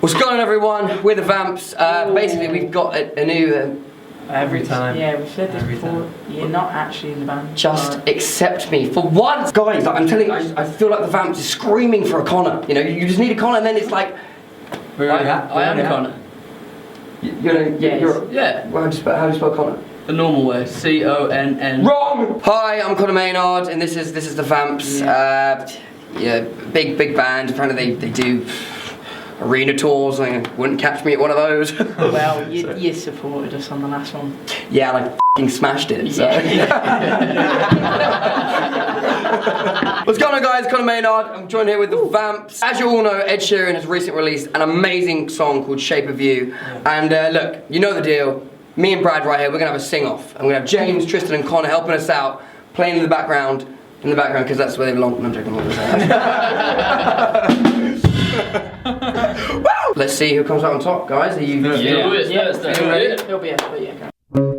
What's going on, everyone? We're the Vamps. Basically, we've got a new... Every time. Yeah, we've said this before. You're not actually in the band. Just accept me for once. Guys, I'm telling you, I feel like the Vamps is screaming for a Connor. You know, you just need a Connor and then it's like... I am Connor. Yeah. Well, how do you spell Connor? The normal way. C-O-N-N. Wrong! Hi, I'm Connor Maynard and this is the Vamps. Yeah, big band. Apparently they do arena tours. I wouldn't catch me at one of those. Well, you supported us on the last one. Yeah, and I f***ing smashed it. So. What's going on, guys? Connor Maynard. I'm joined here with the Vamps. As you all know, Ed Sheeran has recently released an amazing song called Shape of You. And look, you know the deal. Me and Brad right here, we're gonna have a sing-off. And we're gonna have James, Tristan and Connor helping us out, playing in the background, because that's where they belong. I'm joking. Let's see who comes out on top, guys. Are you? Yeah. Ready? It'll be us, but yeah, go.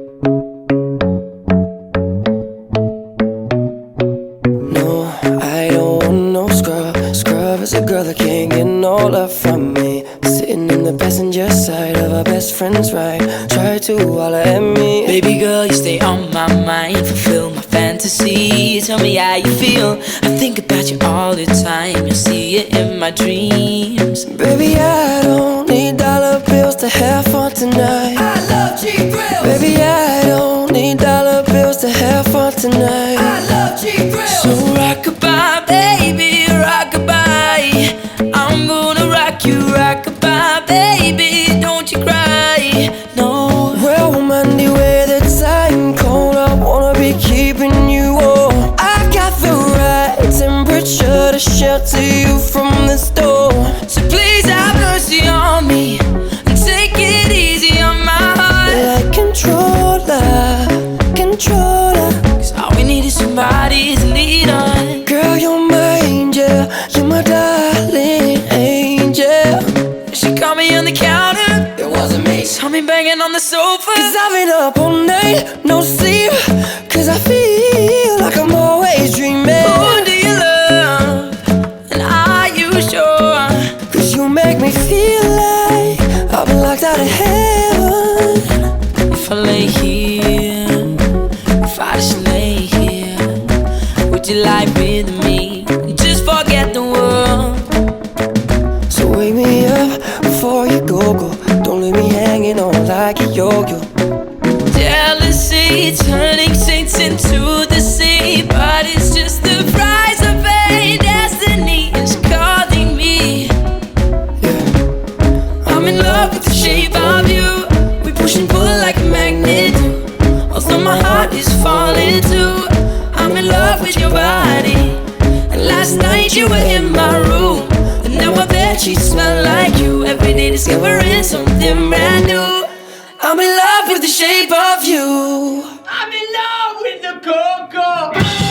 No, I don't want no scrub. Scrub is a girl that can't get no love from me. Sitting in the passenger side of our best friend's ride. Try to holler at me. Baby girl, you stay on my mind. Fulfill my fantasy. Tell me how you feel. I think about you all the time. You'll see it in my dreams. Baby, I don't need dollar bills to have fun tonight. I love G-Grills. Baby, I don't need dollar bills to have fun tonight. I love G-Grills. So rockabye, baby, rockabye. I'm gonna rock you, rockabye, baby. Don't you cry, no. Well, Monday, where the time cold, I wanna be keeping you warm. I got the right temperature to shelter you from the storm. So please have mercy on me and take it easy on my heart. Like controller, controller. Cause all we need is somebody to lead on. Girl, you're my angel, you're my darling angel. She caught me on the counter, It wasn't me. saw me banging on the sofa. Cause I've been up all night, no sleep. Cause I feel like I'm always dreaming. Who do you love? And are you sure? Cause you make me feel like I've been locked out of heaven. If I lay here, if I just lay here, would you lie with me? Just forget the world. So wake me up before you go. Don't leave me hanging on like a yo-yo. Jealousy turning saints into the sea, but it's just the price of pain. Destiny is calling me. I'm in love with the shape of you. We push and pull like a magnet do. Although my heart is falling too. I'm in love with your body. And last night you were in my room, and now I bet you smell like you. Every day discovering something brand new. I'm in love with the shape of you. I'm in love with the cocoa.